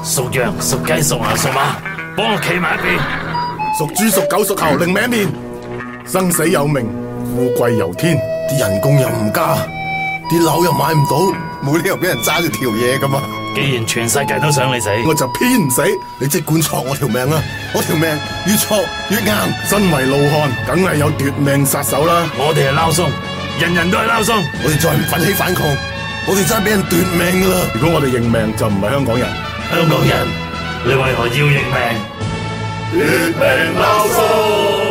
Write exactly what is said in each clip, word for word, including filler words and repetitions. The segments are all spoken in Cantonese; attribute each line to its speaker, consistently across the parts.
Speaker 1: 屬羊、屬雞、屬牛、屬馬，幫我企埋一邊。
Speaker 2: 屬豬、屬狗、屬猴，另名面。生死有命，富貴由天，啲人工又唔加，啲樓又買唔到，冇理由俾人揸住條嘢噶嘛。
Speaker 1: 既然全世界都想你死，
Speaker 2: 我就偏唔死。你即管戳我條命啊！我條命越戳越硬。身為老漢，梗係有奪命殺手啦。
Speaker 1: 我哋係撈鬆，人人都係撈鬆。
Speaker 2: 我哋再唔奮起反抗，我哋真係俾人奪命噶啦！如果我哋認命，就唔係香港人。
Speaker 1: 香港人，你為何要認命？
Speaker 2: 奪命撈鬆。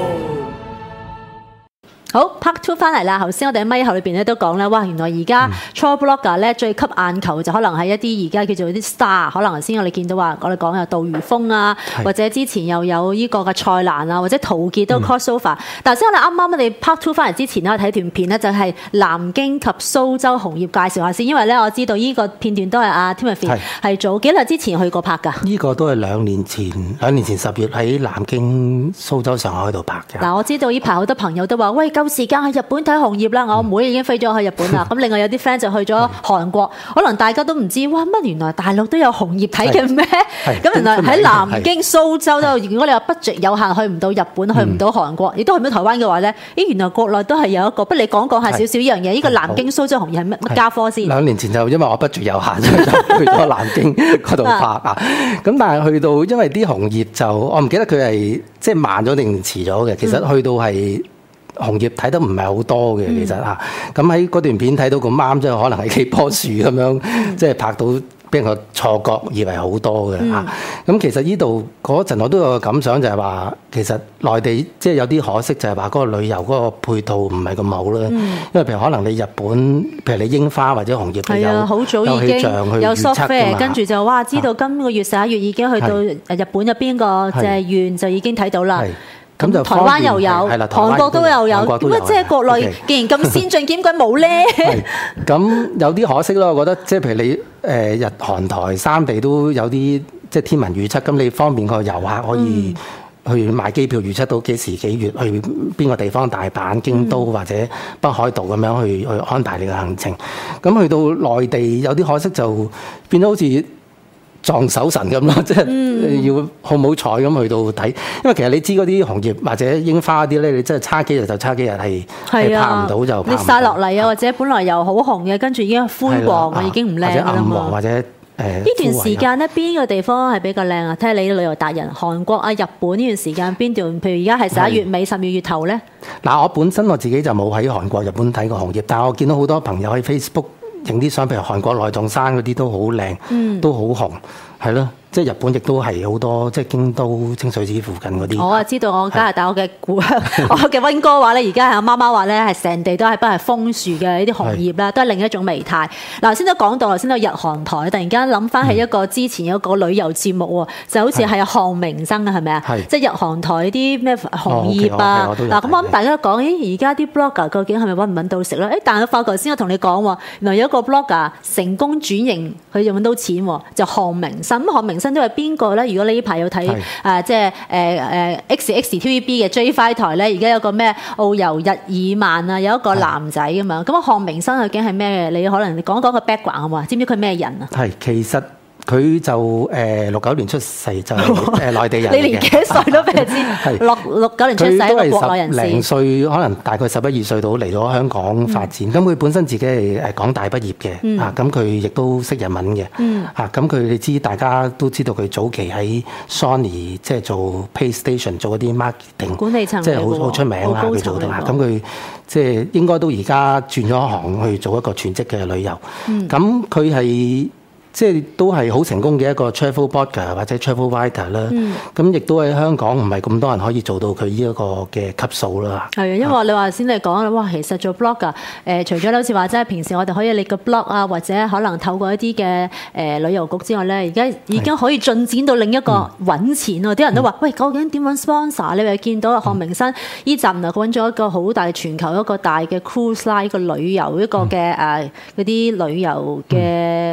Speaker 3: 好 part two 翻嚟啦，頭先我哋喺咪後裏邊咧都講咧，哇原來而家初 blogger 咧最吸眼球就可能係一啲而家叫做啲 star， 可能頭先我哋見到話我哋講有杜如風啊，或者之前又有呢個嘅蔡瀾啊，或者陶傑都 crossover。頭先我哋啱啱我哋 part two 翻嚟之前咧，我睇段片咧就係南京及蘇州紅葉介紹下先，因為咧我知道呢個片段都係阿 Timothy 係早幾日之前去過拍㗎。
Speaker 4: 呢個都係兩年前，兩年前十月喺南京、蘇州、上海度拍嘅。
Speaker 3: 嗱，我知道呢排好多朋友都話喂，夠時間去日本睇紅葉啦！我妹已經飛咗去日本啦。咁另外有啲 friend 就去咗韓國，可能大家都唔知哇乜原來大陸都有紅葉睇嘅咩？咁原來喺南京、蘇州都，如果你話 budget 有限，去唔到日本，去唔到韓國，亦都去唔到台灣嘅話咧，咦原來國內都係有一個。不如你講講下少少呢樣嘢，呢個南京、蘇州紅葉係乜乜家科先？
Speaker 4: 兩年前就因為我 budget 有限，就去咗南京嗰度拍啊。咁但係去到，因為啲紅葉就我唔記得佢係即係慢咗定遲咗嘅。其實去到係。紅葉睇得唔係好多嘅，其實嚇，咁喺嗰段片睇到咁啱，即係可能係幾棵樹咁樣，嗯、即係拍到俾人個錯覺，以為好多嘅嚇。咁、嗯、其實呢度嗰陣我都有個感想，就係話其實內地即係有啲可惜，就係話嗰個旅遊嗰個配套唔係咁好啦。嗯、因為譬如可能你日本，譬如你櫻花或者紅葉係有
Speaker 3: 好早已經有 software， 跟住就哇知道今個月十一月已經去到日本入邊個即係縣就已經睇到啦。
Speaker 4: 咁就
Speaker 3: 台灣又有，韓國都又有，點解即係國內既然咁先進，點解冇咧？
Speaker 4: 咁有啲可惜咯，我覺得即係譬如你誒日韓台三地都有啲即係天文預測，咁你方便個遊客可以去買機票預測到幾時幾月去邊個地方，大阪、京都或者北海道咁樣去去安排你嘅行程。咁去到內地有啲可惜就變咗好似撞手神咁咯，即係要好唔好彩咁去到睇，因為其實你知嗰啲紅葉或者櫻花啲咧，你真係差幾日就差幾日係係拍唔到就拍唔到。
Speaker 3: 你曬落嚟啊，或者本來又好紅嘅，跟住已經灰黃啊，已經唔靚㗎啦嘛。
Speaker 4: 或者暗黃或者誒。
Speaker 3: 呢段時間咧，邊個地方係比較靚啊？睇下你啲旅遊達人，韓國啊、日本呢段時間邊段？譬如而家係十一月尾、十二月頭咧。嗱，
Speaker 4: 我本身我自己就冇喺韓國、日本睇過紅葉，但係我見到好多朋友喺 Facebook 影啲相，譬如韓國內藏山嗰啲都好靚，嗯、都好紅，係咯。即係日本亦都係好多，即係京都、清水寺附近嗰啲。我啊
Speaker 3: 知道，我加拿大我嘅故鄉，我嘅溫哥話咧，而家係我媽媽話咧，係成地都係不係楓樹嘅呢啲紅葉啦，都係另一種美態。嗱，先都講到，先到日韓台，突然間諗翻起一個之前有個旅遊節目喎，就好似係項明生啊，係咪啊？即係日韓台啲咩紅葉啊？嗱，咁我諗大家都講，咦，而家啲 blogger 究竟係咪揾唔揾到食咧？誒，但係我發覺先，我同你講喎，原來有一個 blogger 成功轉型，佢就揾到錢喎，就項明生。咁項明生都係邊個咧？如果你呢排有睇誒，即係誒誒 X X T V B 嘅 J 五 台咧，而家有個咩遨遊日耳曼啊，有一個男仔咁樣。咁啊，項明生究竟係咩？你可能你講講個 background 好嘛？知唔知佢咩人啊？
Speaker 4: 係其實。佢就誒六九年出世，就誒內地人嘅。
Speaker 3: 你年幾歲都俾人知？六六九年出世，一個國內人士。
Speaker 4: 零歲可能大概十一二歲到嚟咗香港發展。咁佢、嗯、本身自己係誒港大畢業嘅，嗯、啊咁佢亦都識日文嘅。嗯、啊咁佢你知大家都知道佢早期喺 Sony 即係做 PlayStation 做嗰啲 marketing
Speaker 3: 管理層，
Speaker 4: 即係好好出名啦。佢做到啊，咁佢即係應該都而家轉咗行去做一個全職嘅旅遊。咁佢係。即係都係好成功嘅一個 travel blogger 或者 travel writer 啦、嗯，咁亦都喺香港唔係咁多人可以做到佢呢一個嘅級數啦。係啊，
Speaker 3: 因為你話先嚟講，哇，其實做 blogger，誒、呃，除咗好似話即係平時我哋可以你個 blog 啊，或者可能透過一啲嘅誒旅遊局之外咧，而家已經可以進展到另一個揾錢喎。啲、嗯、人都話，喂，究竟點揾 sponsor？ 你咪見到項明生呢集啊，佢揾咗一個好大全球一個大嘅 cruise line 一個旅遊一個嘅誒嗰啲旅遊嘅。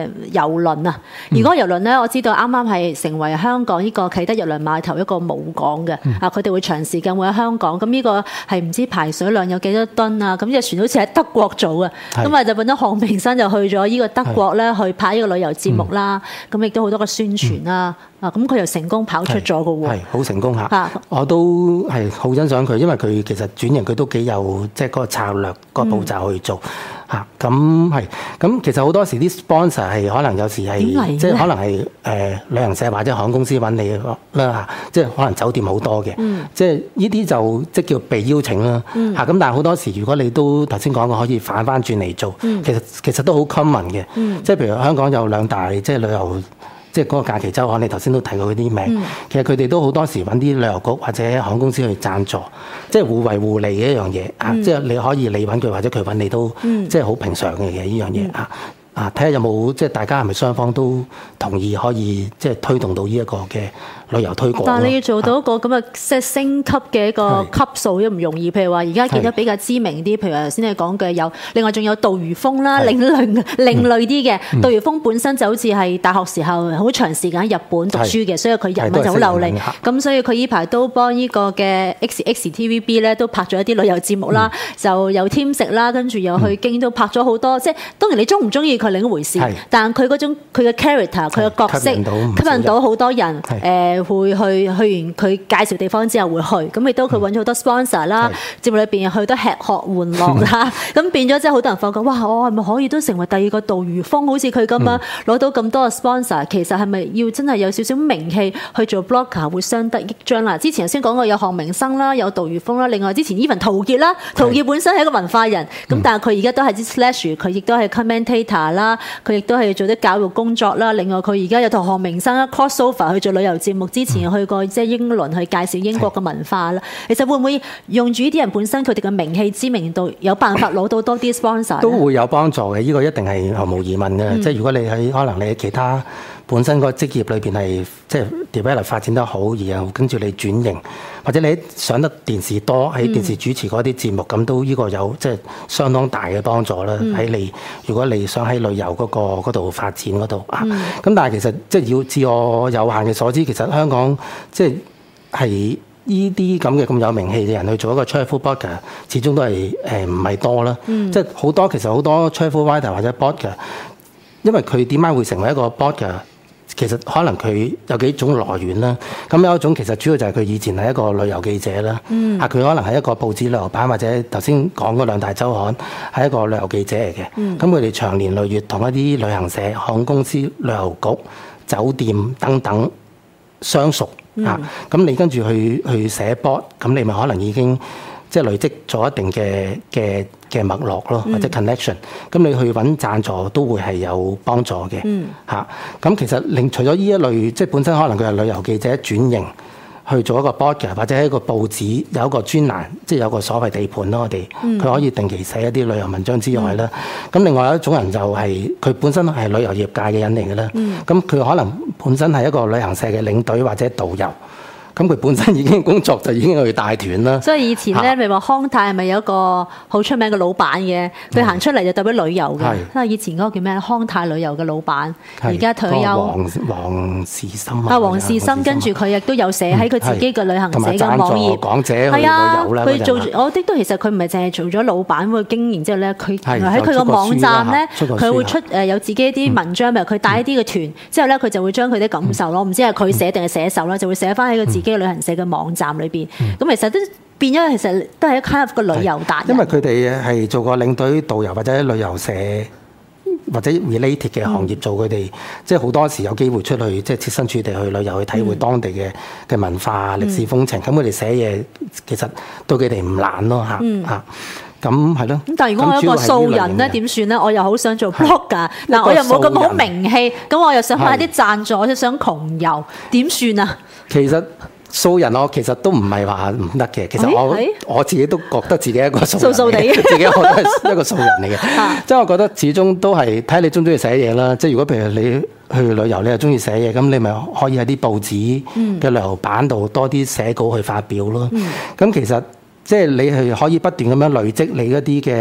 Speaker 3: 嘅郵輪啊。而嗰個郵輪咧，我知道啱啱係成為香港呢個啟德郵輪碼頭一個母港嘅。啊，佢哋會長時間會喺香港。咁呢個係唔知排水量有幾多噸啊？咁隻船好似喺德國做嘅，咁啊就揾咗項明生就去咗呢個德國咧去拍呢個旅遊節目啦。咁亦都好多個宣傳啦。啊，咁佢又成功跑出咗嘅喎。係
Speaker 4: 好成功嚇。我都係好欣賞佢，因為佢其實轉型佢都幾有即係嗰個策略、嗰個步驟去做嚇。咁係咁，其實好多時啲 sponsor 係可能有時係即係可能係誒、呃、旅行社或者航空公司揾你啦嚇，即係可能酒店好多嘅，嗯、即係呢啲就即係叫被邀請啦嚇。咁、嗯、但係好多時如果你都頭先講過可以反翻轉嚟做，嗯、其實其實都好 common 嘅，嗯、即係譬如香港有兩大即係旅遊。即係嗰個假期週刊，你頭先都提過佢啲名。嗯、其實佢哋都好多時揾啲旅遊局或者航空公司去贊助，即係互惠互利嘅一樣嘢啊！嗯、即係你可以你揾佢或者佢揾你都，嗯、即係好平常嘅嘢呢樣嘢啊！啊，睇下有冇即係大家係咪雙方都同意可以即係推動到呢一個嘅旅遊推廣。
Speaker 3: 但係你要做到一個咁嘅即係升級嘅一個級數都唔容易。譬如話而家見得比較知名啲，譬如話頭先你講嘅有，另外仲有杜如風啦，另類另類啲嘅。杜如風本身就好似係大學時候好長時間喺日本讀書嘅，所以佢日文就好流利。咁所以佢呢排都幫呢個嘅 X X T V B 咧都拍咗一啲旅遊節目啦，嗯、就有添食啦，跟住又去京都拍咗好多。即係當然你中唔中意佢另一回事，但係佢嗰種佢嘅 character 佢嘅角色吸引到好多人，誒會去去完佢介紹地方之後會去，咁亦都佢揾咗好多 sponsor 啦，節目裏邊去得吃喝玩樂啦，咁變咗即係好多人發覺，哇！我係咪可以都成為第二個杜如風，好似佢咁樣攞到咁多嘅 sponsor？其實係咪要真係有少少名氣去做 blogger 會相得益彰啦？之前先講過有項明生啦，有杜如風啦，另外之前 even 陶傑啦，陶傑本身係一個文化人，咁但係佢而家都係啲 slash，佢亦都係 commentator 啦。佢亦都係做啲教育工作啦。另外佢而家有同項明生 crossover 去做旅遊節目，之前去過即係英倫去介紹英國嘅文化啦。其實會唔會用住呢啲人本身佢哋嘅名氣知名度，有辦法攞到多啲 sponsor？都
Speaker 4: 會有幫助嘅，呢、這個一定係毫無疑問嘅。嗯、即係如果你喺可能你喺其他本身個職業裏邊係即係 develop 發展得好，而後跟住你轉型，或者你上得電視多喺電視主持嗰啲節目，咁、嗯、都呢個有即係相當大嘅幫助啦。喺、嗯、你如果你想喺旅遊嗰、嗰個度發展嗰度啊，咁、嗯、但係其實即係要自我有限嘅所知，其實香港即係係呢啲咁嘅咁有名氣嘅人去做一個 travel blogger，始終都係誒唔係多啦。嗯、即係好多其實好多 travel writer 或者 blogger，因為佢點解會成為一個 blogger？其實可能佢有幾種來源啦，咁有一種其實主要就係佢以前係一個旅遊記者啦，嗯、啊佢可能係一個報紙旅遊版或者頭先講嗰兩大週刊係一個旅遊記者嚟嘅，咁佢哋長年累月同一啲旅行社、航空公司、旅遊局、酒店等等相熟、嗯、啊，咁你跟住去去寫 blog，咁你咪可能已經即係累積咗一定嘅嘅嘅脈絡咯，或者 connection，咁、嗯、你去揾贊助都會係有幫助嘅嚇。咁、嗯啊、其實另除咗呢一類，即係本身可能佢係旅遊記者轉型去做一個 blogger，或者喺一個報紙有一個專欄，即係有個所謂地盤咯。我哋佢、嗯、可以定期寫一啲旅遊文章之外啦。咁、嗯、另外一種人就係、是、佢本身係旅遊業界嘅人嚟嘅啦。咁佢、嗯、可能本身係一個旅行社嘅領隊或者導遊。咁佢本身已經工作就已經去帶團啦。所以以前咧，咪話康泰係咪有一個好出名嘅老闆嘅？佢行出嚟就代表旅遊嘅。因為以前嗰個叫咩？康泰旅遊嘅老闆，而家退休。黃黃士心啊！黃士心跟住佢亦都有寫喺佢自己嘅旅行社嘅網頁。講者去旅遊啦。佢做我啲都其實佢唔係淨係做咗老闆會經營之後咧，佢喺佢個網站咧，佢會出誒有自己一啲文章，譬如佢帶一啲嘅團之後咧，佢就會將佢啲感受咯，唔知係佢寫定係寫手啦，就會寫翻喺佢自己嘅旅行社嘅網站裏邊，咁、嗯、其實都變咗，其實都係一 kind of 個旅遊達人。因為佢哋係做過領隊、導遊或者旅遊社或者 related 嘅行業做，佢哋、嗯、即係好多時有機會出去，即係設身處地去旅遊去體會當地嘅嘅、嗯、文化、歷史風情。咁佢哋寫嘢其實對佢哋唔難咯，嚇嚇、嗯。咁係咯。咁但係如果我係一個素人咧，點算咧？我又好想做 blogger，嗱我又冇咁好名氣，咁我又想買啲贊助，我就想窮遊，點算啊？其實素人我其實都唔係話唔得嘅，其實我我自己都覺得自己係一個素人，素素地自己我都係一個素人嚟嘅。即係我覺得始終都係睇你中唔中意寫嘢啦。即係如果譬如你去旅遊，你又中意寫嘢，咁你咪可以喺啲報紙嘅旅遊版度多啲寫稿去發表咯。咁、嗯、其實即係你係可以不斷咁樣累積你一啲嘅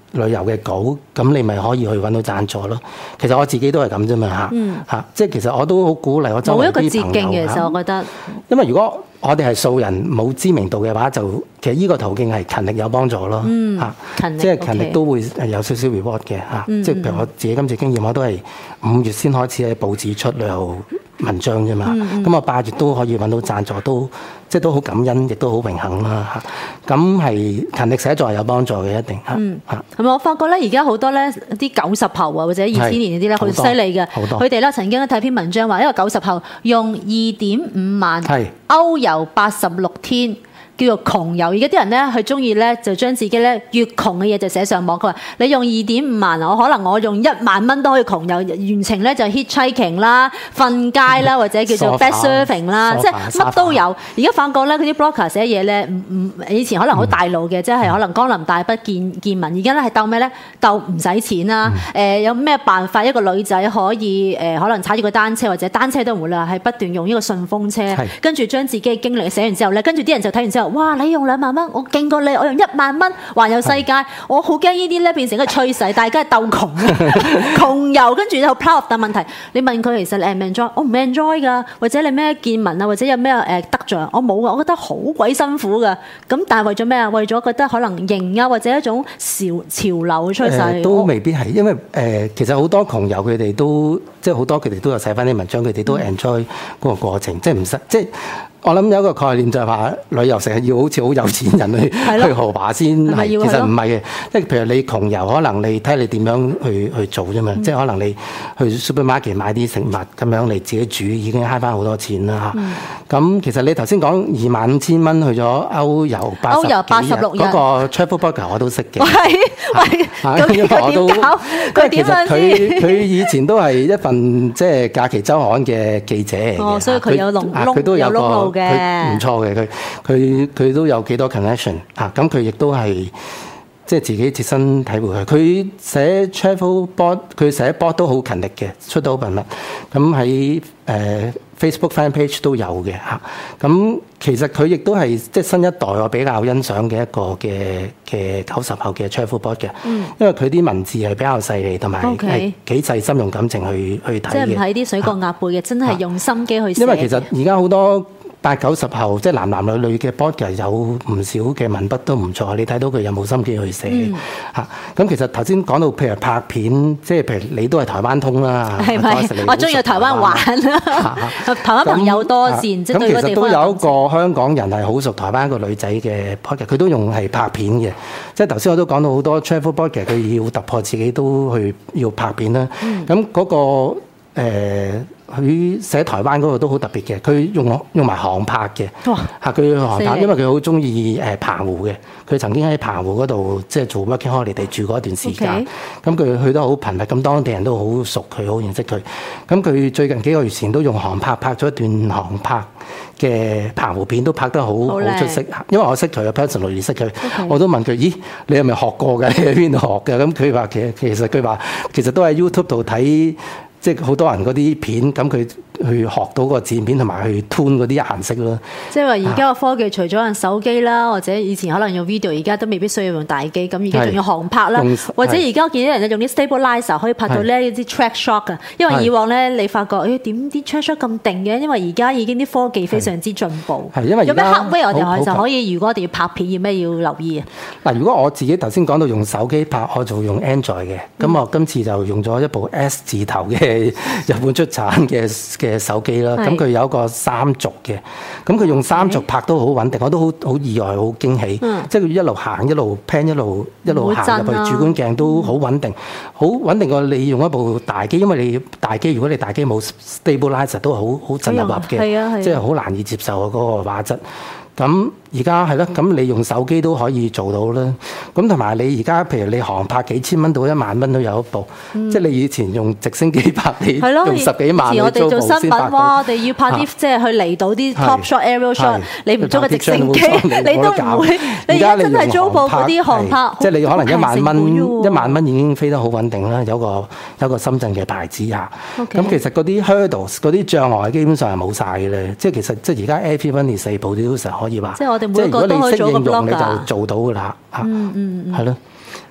Speaker 4: 旅遊嘅稿，咁你咪可以去揾到贊助咯。其實我自己都係咁啫嘛嚇，嚇，即係其實我都好鼓勵我周圍啲朋友。冇一個捷徑嘅，其實我覺得。因為如果我哋係素人冇知名度嘅話，就其實呢個途徑係勤力有幫助咯，嚇，即係勤力都會有少少 reward 嘅嚇。即係譬如我自己今次經驗，我都係五月先開始喺報紙出旅遊文章啫嘛。咁我八月都可以揾到贊助，都即係都好感恩，亦都好榮幸啦嚇。咁係勤力寫作係有幫助嘅，一定嚇。嚇
Speaker 3: 係咪？我發覺咧，而家好多咧啲九十後啊，或者二千年嗰啲咧，好犀利嘅。佢哋咧曾經睇篇文章話，一個九十後用二點五萬歐遊八十六天。叫做窮遊，而家啲人咧，佢中意咧就將自己咧越窮嘅嘢就寫上網。佢話：你用二點五萬，我可能我用一萬蚊都可以窮遊，完成咧就 hitchhiking 啦、瞓街啦，或者叫做 bed surfing 啦，即係乜都有。而家發覺咧，嗰啲 blogger 寫嘢咧，唔唔以前可能好大路嘅，即係可能江南大北見見聞。而家咧係鬥咩咧？鬥唔使錢啦。誒有咩辦法一個女仔可以誒可能踩住個單車或者單車都唔會啦，係不斷用呢個順風車，跟住將自己嘅經歷寫完之後咧，跟住啲人就睇完之後。哇！你用兩萬蚊，我勁過你，我用一萬蚊環遊世界。我好驚呢啲咧變成一個趨勢，大家係鬥窮窮遊，跟住又 proud。但問題你問佢其實你係唔 enjoy？我唔 enjoy 㗎，或者你咩見聞啊，或者有咩誒得著？我冇㗎，我覺得好鬼辛苦㗎。咁但係為咗咩啊？為咗覺得可能型啊，或者一種潮潮流嘅趨勢、呃。都未必係，因為誒、呃、其實好多窮遊佢哋都即係好多佢哋都有寫翻啲文章，佢哋都 enjoy 嗰個過程，嗯、即係唔使即係。我諗有一個概念就係話旅遊成日要好似好有錢人去去豪華先係，其實唔係嘅。即係譬如你窮遊，可能你睇你點樣去去做啫嘛。嗯、即係可能你去 supermarket 買啲食物咁樣，你自己煮已經慳翻好多錢啦嚇。咁、嗯、其實你頭先講二萬五千蚊去咗歐遊八十幾日，歐遊八十六日嗰個 travel blogger 我都識嘅。係係，因為我都佢其實佢佢以前都係一份即係假期週刊嘅記者嚟嘅。哦，所以佢有窿窿，佢都有個。佢唔錯嘅，佢佢佢都有幾多 connection 啊！咁佢亦都係即係自己切身體會佢。佢寫 travel blog，佢寫 blog 都好勤力嘅，出到好頻密。咁喺誒 Facebook fan page 都有嘅嚇。咁其實佢亦都係即係新一代我比較欣賞嘅一個嘅嘅九十後嘅 travel blog 嘅，嗯、因為佢啲文字係比較細膩，同埋係幾細心用感情去去睇嘅。即係唔係啲水過鴨背嘅，真係用心機去寫。因為其實而家好多。八九十後即係男男女女嘅 blogger 有唔少嘅文筆都唔錯，你睇到佢有冇心機去寫嚇。咁、嗯、其實頭先講到譬如拍片，即係譬如你都係台灣通啦，係咪？我中意去台灣玩啦，台灣朋友多線，即係對嗰地方。咁其實都有一個香港人係好熟台灣一個女仔嘅 blogger，佢都用係拍片嘅。即係頭先我都講到好多 travel blogger，佢要突破自己都去要拍片啦。咁嗰、嗯那個誒。呃佢寫台灣嗰個都好特別嘅，佢用用埋航拍嘅，嚇佢航拍，因為佢好中意誒澎湖嘅，佢曾經喺澎湖嗰度即係做 working holiday 住過一段時間，咁佢 Okay. 去得好頻密，咁當地人都好熟佢，好認識佢。咁佢最近幾個月前都用航拍拍咗一段航拍嘅澎湖片，都拍得好好出色。因為我識佢嘅 personally 識佢，Okay. 我都問佢：咦，你係咪學過㗎？你喺邊度學㗎？咁佢話其實其實佢話其實都喺 YouTube 度睇。即係好多人嗰啲片，咁佢去學到個剪片同埋去 tune 嗰啲顏色咯。即係話而家個科技除咗用手機啦，或者以前可能用 video，而家都未必需要用大機。咁而家仲要航拍啦，或者而家我見啲人咧用啲 stabilizer 可以拍到呢啲 track shot 嘅。因為以往咧你發覺誒點啲 track shot 咁定嘅，因為而家已經啲科技非常之進步。係因為有咩 hardware 我哋就可以，如果我哋要拍片，要咩要留意啊？嗱，如果我自己頭先講到用手機拍，我就用 Android 嘅。咁、嗯、我今次就用咗一部 S 字頭嘅日本出產嘅嘅手機啦。咁佢是有一個三軸嘅，咁佢用三軸拍都好穩定，我都好好意外，好驚喜。嗯、即係佢一路行一路 pan 一路一路行入去，主觀鏡都好穩定，好穩定過你用一部大機，因為你大機如果你大機冇 stabilizer 都好好震立立嘅，即係好難以接受嗰個畫質。咁而家係咯，咁你用手機都可以做到啦。咁同埋你而家譬如你航拍幾千蚊到一萬蚊都有一部，嗯、即係你以前用直升機拍，你用十幾萬去租部先拍到。我哋做新聞，哇！我哋要拍啲、啊、即係去嚟到啲 top shot、aerial shot，你唔租個直升機，你都唔會。你而家真係租部嗰啲航拍，即係你可能一萬蚊，一萬蚊已經飛得好穩定啦。有個有個深圳嘅牌子嚇。咁 Okay. 其實嗰啲 hurdles 嗰啲障礙基本上係冇晒嘅咧。即係其實即係而家 everyone 四部都成可以話。即係我哋每個都可以做個 blog 㗎。即係如果你識應用，你就做到㗎啦。嗯嗯嗯。係咯。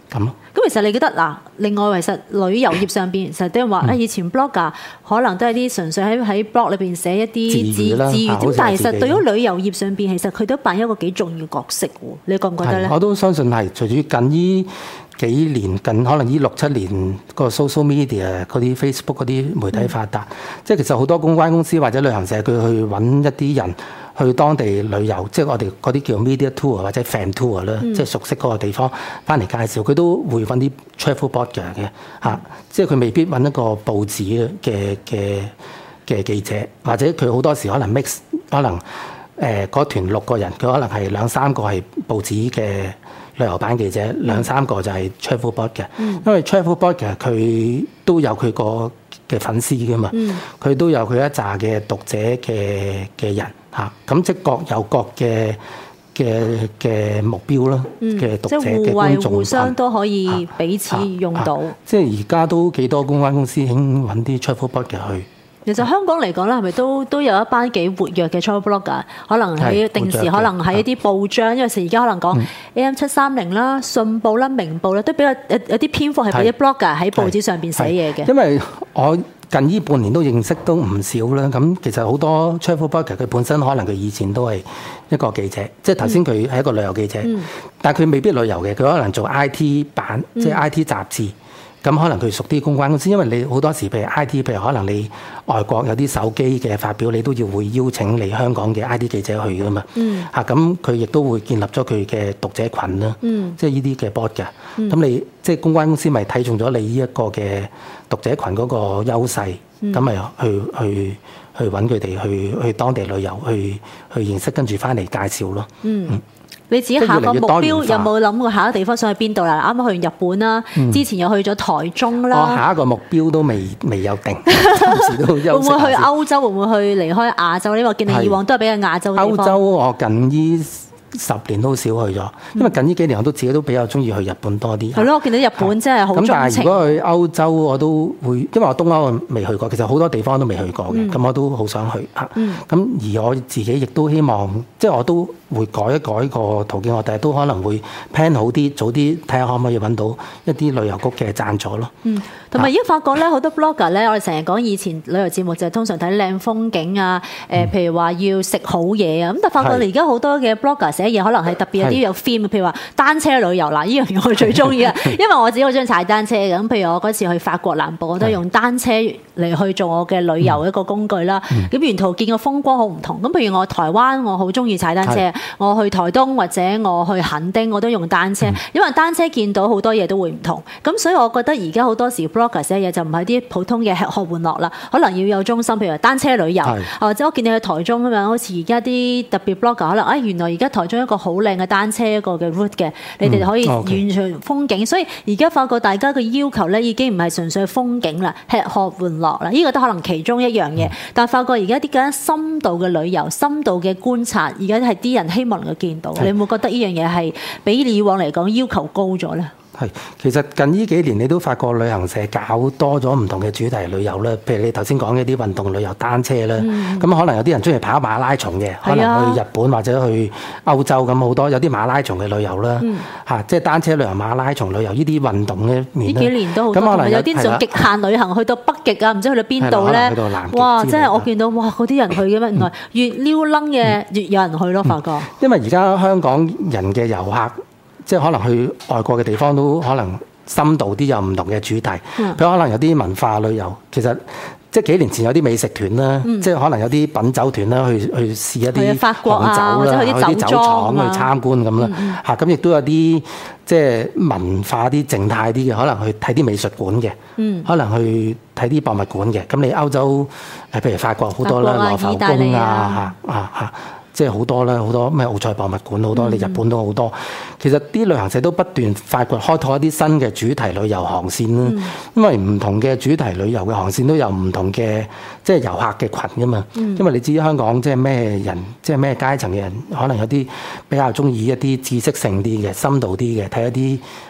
Speaker 4: 咁咯。
Speaker 3: 咁其實你覺得嗱，另外其實旅遊業上邊，其實都係話啊，以前 blogger 可能都係啲純粹喺喺 blog 裏邊寫一啲
Speaker 4: 自語啦
Speaker 3: 自語，
Speaker 4: 啊好似
Speaker 3: 但係其實
Speaker 4: 自己
Speaker 3: 對於旅遊業上邊，其實佢都扮一個幾重要角色喎。你覺唔覺得咧
Speaker 4: 係？我都相信係，隨住近呢幾年，近可能呢六七年個 social media 嗰啲 Facebook 嗰啲媒體發達，嗯、即係其實好多公關公司或者旅行社佢去揾一啲人去當地旅遊，即係我哋嗰啲叫 media tour 或者 fan tour 啦、嗯，即係熟悉嗰個地方翻嚟介紹，佢都會揾啲 travel blogger 嘅嚇，嗯、即係佢未必揾一個報紙嘅嘅嘅記者，或者佢好多時可能 mix 可能誒嗰團六個人，佢可能係兩三個係報紙嘅旅遊版記者，兩三個就係 travel blog 嘅，嗯、因為 travel blog 嘅佢都有佢個嘅粉絲噶嘛，佢、嗯、都有佢一紮嘅讀者嘅嘅人嚇，咁即係各有各嘅嘅嘅目標啦，嘅、嗯、讀者嘅觀眾，
Speaker 3: 互相都可以彼此用到。
Speaker 4: 啊啊啊、即係而家都幾多公關公司興揾啲 travel blog 嘅去。
Speaker 3: 其實香港嚟講咧，係咪都都有一班幾活躍嘅 travel blogger？可能喺定時，可能喺一啲報章，因為而家可能講 A M 七三零啦、信報啦、明報啦，都比較有有啲篇幅係俾啲 blogger 喺報紙上邊寫嘢嘅。
Speaker 4: 因為我近呢半年都認識都唔少啦。咁其實好多 travel blogger 佢本身可能佢以前都係一個記者，即係頭先佢係一個旅遊記者，嗯、但係佢未必旅遊嘅，佢可能做 I T 版，即係 I T 雜誌。咁可能佢熟啲公關公司，因為你好多時譬如 I T，譬如可能你外國有啲手機嘅發表，你都要會邀請你香港嘅 I T 記者去噶嘛。嗯。嚇，咁佢亦都會建立咗佢嘅讀者群啦。嗯。即係呢啲嘅 blog 嘅。嗯。咁你即係公關公司咪睇中咗你呢一個嘅讀者群嗰個優勢，咁咪、嗯、去去去揾佢哋去去當地旅遊，去去認識，跟住翻嚟介紹咯。嗯。嗯。
Speaker 3: 你自己下個目標有冇諗過下一個地方想去邊度啦？啱啱去完日本啦，嗯、之前又去咗台中啦。
Speaker 4: 我下一個目標都未未有定，暫時都休息下先。
Speaker 3: 會唔會去歐洲？會唔會去離開亞洲？因為我見你以往都係比較亞洲嘅地方。
Speaker 4: 歐洲我近依十年都少去咗，因為近呢幾年我都自己都比較中意去日本多啲。
Speaker 3: 係咯、嗯，我見到日本真係好鍾情。咁但係如果去歐洲，我都會，因為我東歐未去過，其實好多地方都未去過嘅，咁、嗯、我都好想去嚇。咁、嗯、而我自己亦都希望，即係我都會改一改個途徑，我第日都可能會 plan 好啲，早啲睇下可唔可以揾到一啲旅遊局嘅贊助咯。嗯， 同埋而家發覺咧，好多 blogger 咧，我哋成日講以前旅遊節目就係通常睇靚風景啊，誒、呃，譬如話要食好嘢啊，咁但係發覺你而家好多嘅 blogger 寫嘢可能係特別有啲有 theme，譬如話單車旅遊啦，呢樣嘢我最中意啊，因為我自己好中意踩單車嘅。咁譬如我嗰次去法國南部，我都用單車嚟去做我嘅旅遊一個工具啦。咁、嗯、沿途見嘅風光好唔同。咁譬如我台灣，我好中意踩單車。我去台東或者我去墾丁，我都用單車，因為單車見到好多嘢都會唔同。咁所以我覺得而家好多時 blogger 寫嘢就唔係啲普通嘅吃喝玩樂啦，可能要有中心，譬如話單車旅遊，或者我見你去台中咁樣，好似而家啲特別 blogger 可能啊、哎，原來而家台中一個好靚嘅單車一個嘅 route 嘅，你哋可以完全風景。嗯 okay. 所以而家發覺大家嘅要求咧已經唔係純粹風景啦，吃喝玩樂啦，呢、這個都可能其中一樣嘢。嗯、但係發覺而家啲更加深度嘅旅遊、深度嘅觀察，而家係啲人希望能夠見到。是你有冇覺得呢樣嘢係比以往嚟講要求高咗咧？
Speaker 4: 係，其實近呢幾年你都發覺旅行社搞多咗唔同嘅主題旅遊啦，譬如你頭先講嘅啲運動旅遊單車啦，咁、嗯、可能有啲人中意跑馬拉松嘅，可能去日本或者去歐洲咁好多，有啲馬拉松嘅旅遊啦，嚇、嗯啊，即係單車旅遊、馬拉松旅遊呢啲運動嘅面。呢幾年都好多，可能有啲仲極限旅行，去到北極啊，唔知去到邊度咧？哇！真係我見到哇，嗰啲人去嘅咩？原來越撩楞嘅越有人去咯，發覺。因為而家香港人嘅遊客。即係可能去外國嘅地方都可能深度啲，有唔同嘅主題。嗯、譬如可能有啲文化旅遊，其實即係幾年前有啲美食團啦，嗯、即係可能有啲品酒團啦，去去試一啲紅酒啦，去啲酒廠去參觀咁啦。嚇咁亦都有啲即係文化啲靜態啲嘅，可能去睇啲美術館嘅，嗯、可能去睇啲博物館嘅。咁你歐洲誒，譬如法國好多啦，羅浮宮啊，嚇啊嚇。即係好多啦，好多咩奧賽博物館好多，你日本都好多。其實啲旅行社都不斷發掘開拓一啲新嘅主題旅遊航線啦。嗯、因為唔同嘅主題旅遊嘅航線都有唔同嘅即係遊客嘅群噶嘛。嗯、因為你知香港即係咩人，即係咩階層嘅人，可能有啲比較中意一啲知識性啲嘅、深度啲嘅，睇一啲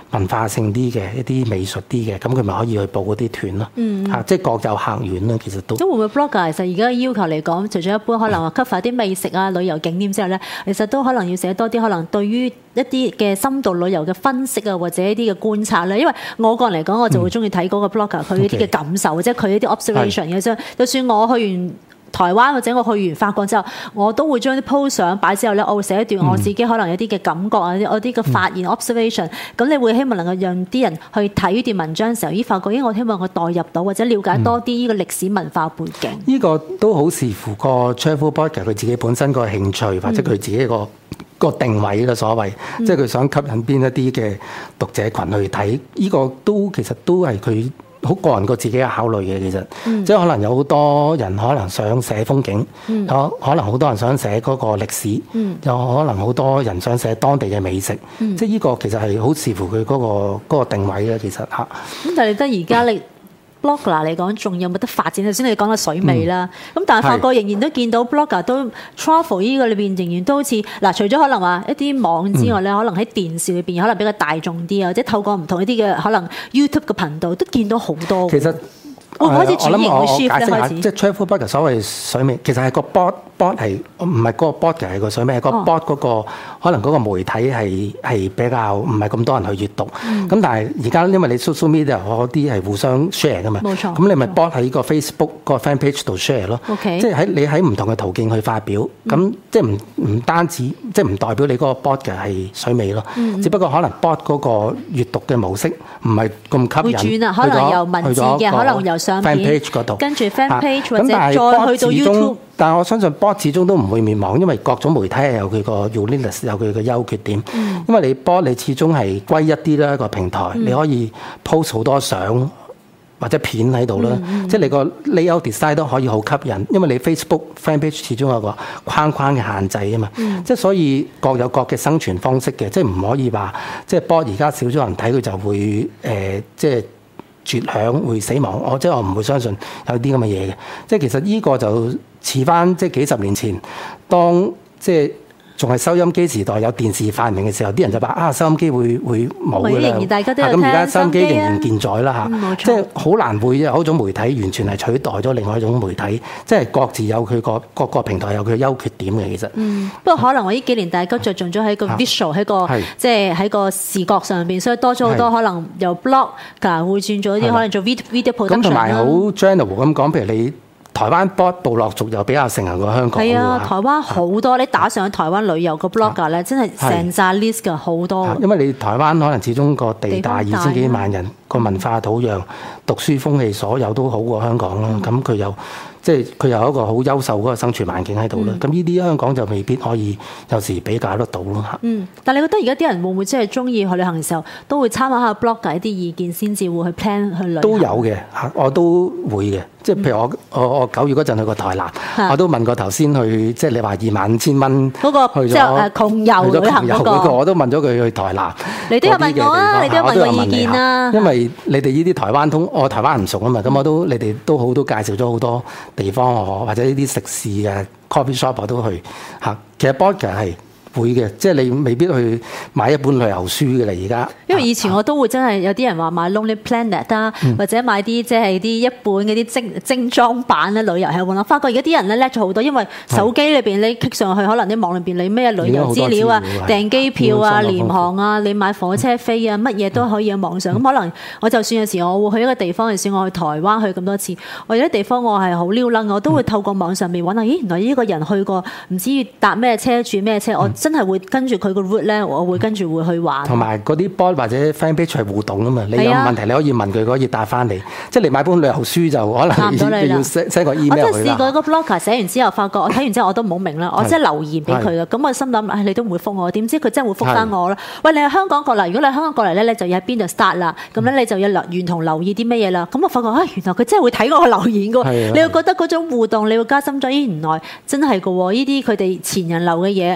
Speaker 4: 文化性啲嘅一啲美術啲嘅，咁佢咪可以去報嗰啲團咯。嗯，嚇，即係各有客源啦。其實都。咁
Speaker 3: 會唔會 blogger 其實而家要求嚟講，除咗一般可能話 cover 啲美食啊、旅遊景點之後咧，其實都可能要寫多啲可能對於一啲嘅深度旅遊嘅分析啊，或者一啲嘅觀察咧。因為我個人嚟講，我就會中意睇嗰個 blogger 佢一啲嘅感受，即係佢一啲 observation 嘅啫。就算我去完台灣或者我去完法國之後，我都會將啲 post 相擺之後咧，我會寫一段我自己可能有啲嘅感覺啊，我啲嘅發現 observation。咁你會希望能夠讓啲人去睇呢段文章嘅時候，咦發覺咦我希望佢代入到或者了解多啲呢個歷史文化背景。呢、
Speaker 4: 嗯這個都好視乎個 travel blogger 佢自己本身個興趣或者佢自己個個定位啦，所謂、嗯、即係佢想吸引邊一啲嘅讀者群去睇，呢、這個都其實都係佢好個人個自己嘅考慮嘅，其實，嗯、即係可能有好多人可能想寫風景，有、嗯、可能好多人想寫嗰個歷史，有、嗯、可能好多人想寫當地嘅美食，嗯、即係呢個其實係好視乎佢嗰、嗰個嗰個定位嘅，其實嚇。咁
Speaker 3: 但係你覺得而家你blogger 嚟講，仲有冇得發展？頭先你講到水味啦，咁、嗯、但係發覺仍然都見到 blogger 都 travel 呢個裏邊仍然都好似嗱，除咗可能話一啲網之外咧，嗯、可能喺電視裏邊可能比較大眾啲啊，或者透過唔同一啲嘅可能 YouTube 嘅頻道都見到好多。
Speaker 4: 其實
Speaker 3: 會唔會開始轉型
Speaker 4: 我
Speaker 3: 去 shift 咧？開始
Speaker 4: 即係 travel blogger 所謂水味，其實係個 bot bot 係唔係嗰個 bot 嘅係個水味，係個 bot 嗰個可能嗰個媒體係係比較唔係咁多人去閱讀。咁、嗯、但係而家因為你 social media 嗰啲係互相 share 噶嘛，冇錯。咁你咪 bot 喺個 Facebook 個 fan page 度 share 咯。Okay. 即係喺你喺唔同嘅途徑去發表，咁、嗯、即係唔唔單止即係唔代表你嗰個 bot 嘅係水味咯。嗯、只不過可能 bot 嗰個閱讀嘅模式唔係咁吸引。
Speaker 3: 會轉啊，可能由文字嘅，可能由相片
Speaker 4: fan page 嗰度，
Speaker 3: 跟住 fan page、啊、或者再去到 YouTube。
Speaker 4: 但係我相信 bot 始終都唔會滅亡，因為各種媒體係有佢個 uniqueness， 有佢嘅優缺點。嗯、因為你 bot 你始終係歸一啲啦，一個平台，嗯、你可以 post 好多相或者片喺度啦，嗯嗯、即係你個 layout design 都可以好吸引。因為你 Facebook fan page 始終有個框框嘅限制啊嘛，嗯、即係所以各有各嘅生存方式嘅，即係唔可以話即係 bot 而家少咗人睇佢就會誒、呃、即係絕響會死亡。我即係我唔會相信有啲咁嘅嘢嘅。即係其實呢個就似翻即係幾十年前，當即係仲係收音機時代，有電視發明嘅時候，啲人就話啊，收音機會會冇㗎啦。咁而家收音機仍然健在啦嚇，嗯、即係好難會有一種媒體完全係取代咗另外一種媒體，即係各自有佢個各個平台有佢嘅優缺點嘅其實。嗯，
Speaker 3: 不過可能我呢幾年大家着重咗喺個 visual 喺、啊、個即係喺個視覺上邊，所以多咗好多可能由 blog 㗎會轉咗啲可能做 video video production
Speaker 4: 咁同埋好 general 咁講，譬如你。台灣 bot 部落族又比較盛行過香港㗎喎。係啊，
Speaker 3: 台灣好多，你打上去台灣旅遊個 blogger 咧，真係成扎 list 㗎，好多。
Speaker 4: 因為你台灣可能始終個地大，二千幾萬人，個文化土壤、讀書風氣，所有都好過香港啦。咁佢又即係佢有一個好優秀嗰個生存環境喺度啦。咁呢啲香港就未必可以有時比較得到咯。
Speaker 3: 嗯，但係你覺得而家啲人會唔會真係中意去旅行嘅時候，都會參考下 blogger 一啲意見先至會去 plan 去旅行？
Speaker 4: 都有嘅，我都會嘅。即係譬如我我我九月嗰陣去過台南，嗯、我都問過頭先去，即係你話二萬五千蚊嗰
Speaker 3: 個即係誒窮遊旅行嗰、嗰個，
Speaker 4: 我都問咗佢去台南。
Speaker 3: 你都有問我啊，你都有問過意見啊。
Speaker 4: 因為你哋呢啲台灣通，我台灣唔熟啊嘛，咁、嗯、我都你哋都好都介紹咗好多地方我或者呢啲食肆嘅 coffee shop 我都去嚇。其實 blogger 係會嘅，即係你未必去買一本旅遊書嘅啦，而家。因為以前我都會真係有啲人話買 Lonely Planet 啊，嗯、或者買啲即係啲一本嗰啲精精裝版咧旅遊係換。我發覺而家啲人咧叻咗好多，因為手機裏邊你 click 上去，可能啲網裏邊你咩旅遊資料啊、訂機票啊、廉航啊、你買火車飛啊，乜嘢都可以喺網上。咁、嗯、可能我就算有時我會去一個地方，就算我去台灣去咁多次，我有啲地方我係好撩楞，我都會透過網上面揾下，咦原來呢個人去過，唔知要搭咩車住咩車，我真係會跟住佢個 route 咧，我會跟住會去玩。同埋嗰啲 blog 或者 fan page 係互動啊嘛，你有問題你可以問佢，可以答翻你。即係你買本旅遊書就可能你要 send send 個 email 佢啦。我真係試過一個 blogger 寫完之後，發覺我睇完之後我都唔好明啦，我即係留言俾佢嘅，咁我心諗，唉，你都唔會覆我，點知佢真係會覆翻我啦。喂，你喺香港過嚟，如果你喺香港過嚟咧，你就要喺邊度 start 啦，咁咧你就要留沿途留意啲乜嘢啦。咁我發覺啊，原來佢真係會睇我嘅留言嘅，你會覺得嗰種互動，你會加深咗，咦，原來真係嘅喎，呢啲佢哋前人留嘅嘢，原來我哋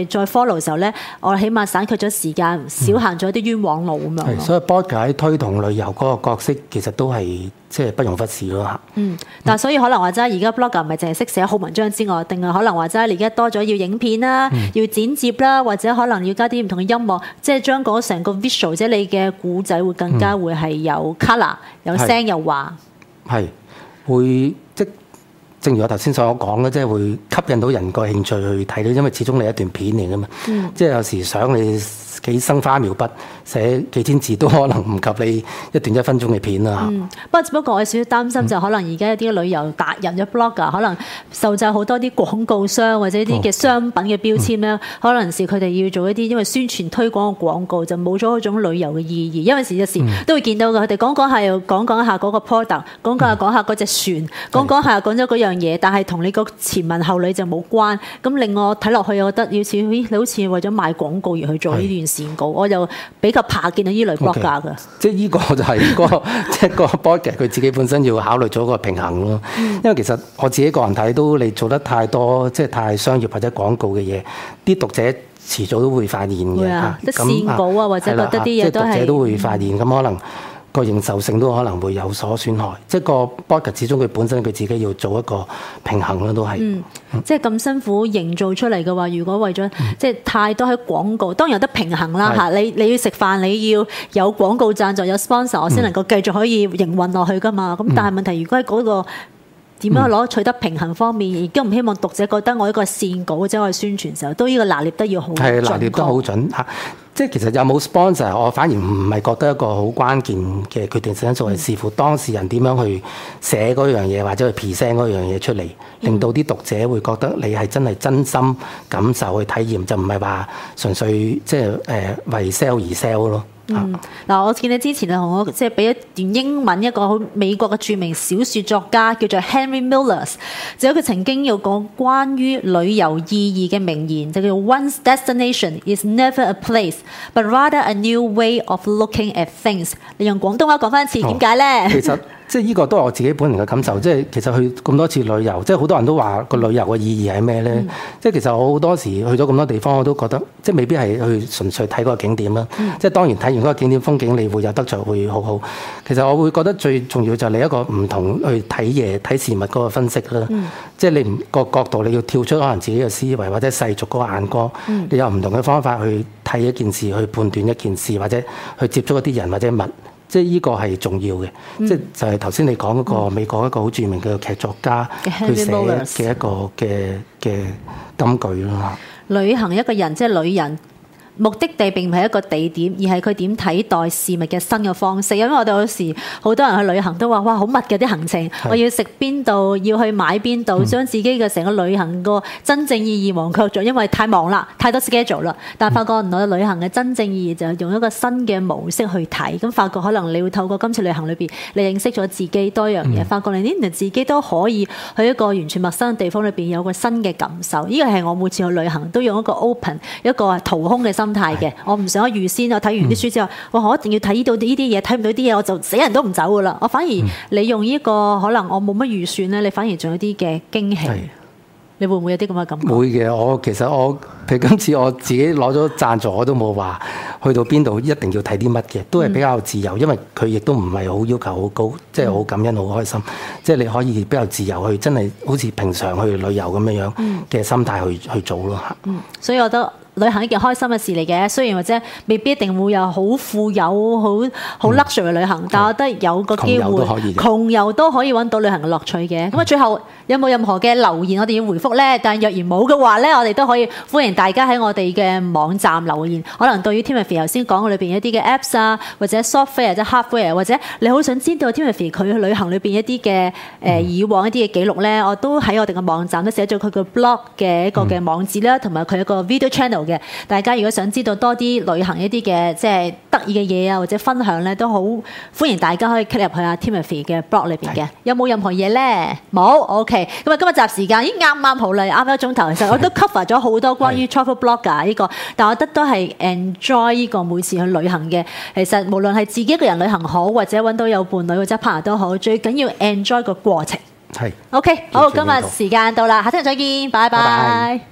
Speaker 3: 哋再 follow 嘅時候咧，我起碼省卻咗時間，少行咗啲冤枉路咁樣。
Speaker 4: 係，所以 blogger 喺推動旅遊嗰個角色，其實都係即係不容忽視咯嚇。
Speaker 3: 嗯，但係所以可能話齋，而家 blogger 唔係淨係識寫好文章之外，定係可能話齋，而家多咗要影片啦，嗯、要剪接啦，或者可能要加啲唔同嘅音樂，即係將嗰成個 visual 即係你嘅故仔會更加會係有 colour、嗯、有聲有畫。係
Speaker 4: 會即正如我頭先所講嘅，即係會吸引到人個興趣去睇到，因為始終你係一段片嚟㗎嘛。嗯、即係有時想你幾生花描筆寫幾千字都可能唔及你一段一分鐘嘅片啦。嗯，
Speaker 3: 不過只不過我有少少擔心就可能而家一啲旅遊達人嘅 blogger 可能受制好多啲廣告商或者啲嘅商品嘅標籤咧，嗯、可能是佢哋要做一啲因為宣傳推廣嘅廣告，就冇咗嗰種旅遊嘅意義。因為時有時都會見到嘅，佢哋講講下又講講下嗰個 product， 講講下講下嗰隻船，講講下講咗嗰樣嘢，但係同你個前文後理就冇關。咁令我睇落去，我覺得要似咦，你好似為咗賣廣告而去做呢段線稿，我就比較怕見到呢類 blogger 嘅。
Speaker 4: 即係呢個就係個即係個 blogger 佢自己本身要考慮咗個平衡咯。嗯、因為其實我自己個人睇都你做得太多，即係太商業或者廣告嘅嘢，啲讀者遲早都會發現嘅。
Speaker 3: 啊，啲線稿啊，或者覺得啲嘢都係，
Speaker 4: 讀者都會發現咁、嗯、可能。個認受性都可能會有所損害，即係個 blogger 始終佢本身佢自己要做一個平衡啦，都係。嗯，
Speaker 3: 嗯即係咁辛苦營造出嚟嘅話，如果為咗、嗯、即係太多喺廣告，當然有得平衡啦嚇。你你要食飯，你要有廣告贊助，有 sponsor，我先能夠繼續可以營運落去噶嘛。咁、嗯、但係問題，如果喺嗰、嗰個點樣攞取得平衡方面，亦都唔希望讀者覺得我一個線稿或者我係宣傳時候，都呢個拿捏得要好準。係
Speaker 4: 拿捏得好準嚇。即係其實有冇 sponsor，我反而唔係覺得一個好關鍵嘅決定性因素，係視乎當事人點樣去寫嗰樣嘢，或者去 present 嗰樣嘢出嚟，令到啲讀者會覺得你係真係真心感受去體驗，就唔係話純粹即係誒為 sell 而 sell 咯。
Speaker 3: 嗯，嗱，我見你之前啊，同我即係俾一段英文，一個好美國嘅著名小説作家叫做 Henry Millers， 就有佢曾經有講關於旅遊意義嘅名言，就叫 One's destination is never a place, but rather a new way of looking at things。你用廣東話講翻一次，點解咧？
Speaker 4: 其實即係呢個都係我自己本人嘅感受，即係其實去咁多次旅遊，即係好多人都話個旅遊嘅意義係咩咧？嗯、即係其實我好多時去咗咁多地方，我都覺得即係未必係去純粹睇嗰個景點啦。嗯、即係當然睇完嗰個景點風景，你會有得着會好好。其實我會覺得最重要就係你一個唔同去睇嘢、睇事物嗰個分析啦。嗯、即係你唔個角度，你要跳出可能自己嘅思維或者世俗嗰個眼光，嗯、你有唔同嘅方法去睇一件事，去判斷一件事，或者去接觸一啲人或者物。即係呢個係重要嘅，嗯、即係就係頭先你講嗰個美國一個好著名嘅劇作家佢寫嘅一個嘅嘅金句咯。
Speaker 3: 旅行一個人即係旅人。目的地並唔係一個地點，而係佢點睇待事物嘅新嘅方式。因為我哋有時好多人去旅行都話：哇，好密嘅啲行程，是我要食邊度，要去買邊度，將、嗯、自己嘅成個旅行個真正意義忘卻咗，因為太忙啦，太多 schedule 啦。但係發覺原來旅行嘅真正意義就係用一個新嘅模式去睇。咁發覺可能你會透過今次旅行裏邊，你認識咗自己多樣嘢，嗯、發覺你呢，自己都可以去一個完全陌生嘅地方裏邊有個新嘅感受。呢個係我每次去旅行都用一個 open 一個掏空嘅心態嘅，我唔想預先我睇完啲書之後，嗯、我一定要睇到呢啲嘢，睇唔到啲嘢我就死人都唔走噶啦。我反而你用呢、這個可能我冇乜預算咧，你反而仲有啲嘅驚喜。你會唔會有啲咁嘅感覺？會
Speaker 4: 嘅，我其實我譬如今次我自己攞咗贊助，我都冇話去到邊度一定要睇啲乜嘅，都係比較自由，因為佢亦都唔係好要求好高，即係好感恩、好開心，即係你可以比較自由去，真係好似平常去旅遊咁樣樣嘅心態去去做咯。
Speaker 3: 嗯，所以我覺得旅行一件開心嘅事嚟嘅，雖然或者未必一定會有好富有、好好 luxury 嘅旅行，嗯、但我覺得有個機會，窮遊都可以揾到旅行嘅樂趣嘅。咁啊、嗯，最後有冇任何嘅留言我哋要回覆咧？但若然冇嘅話咧，我哋都可以歡迎大家喺我哋嘅網站留言。可能對於 Timothy 頭先講嘅裏邊一啲嘅 apps 啊，或者 software 或者 hardware， 或者你好想知道 Timothy 佢去旅行裏邊一啲嘅誒以往一啲嘅記錄咧，我都喺我哋嘅網站都寫咗佢嘅 blog 嘅一個嘅網址啦，同埋佢一個 video channel 嘅。大家如果想知道多啲旅行一啲嘅即係得意嘅嘢啊，或者分享咧，都好歡迎大家可以 click 入去阿 Timothy 嘅 blog 裏邊嘅。有冇任何嘢咧？冇 OK。咁啊，今日集時間已經啱啱好啦，啱一個鐘頭。其實我都 cover 咗好多關於 travel blogger 呢個，但我覺得都係 enjoy 呢個每次去旅行嘅。其實無論係自己一個人旅行好，或者揾到有伴侶或者 partner 都好，最緊要 enjoy 個過程。係 OK。好，今日時間到啦，下星期再見，拜拜。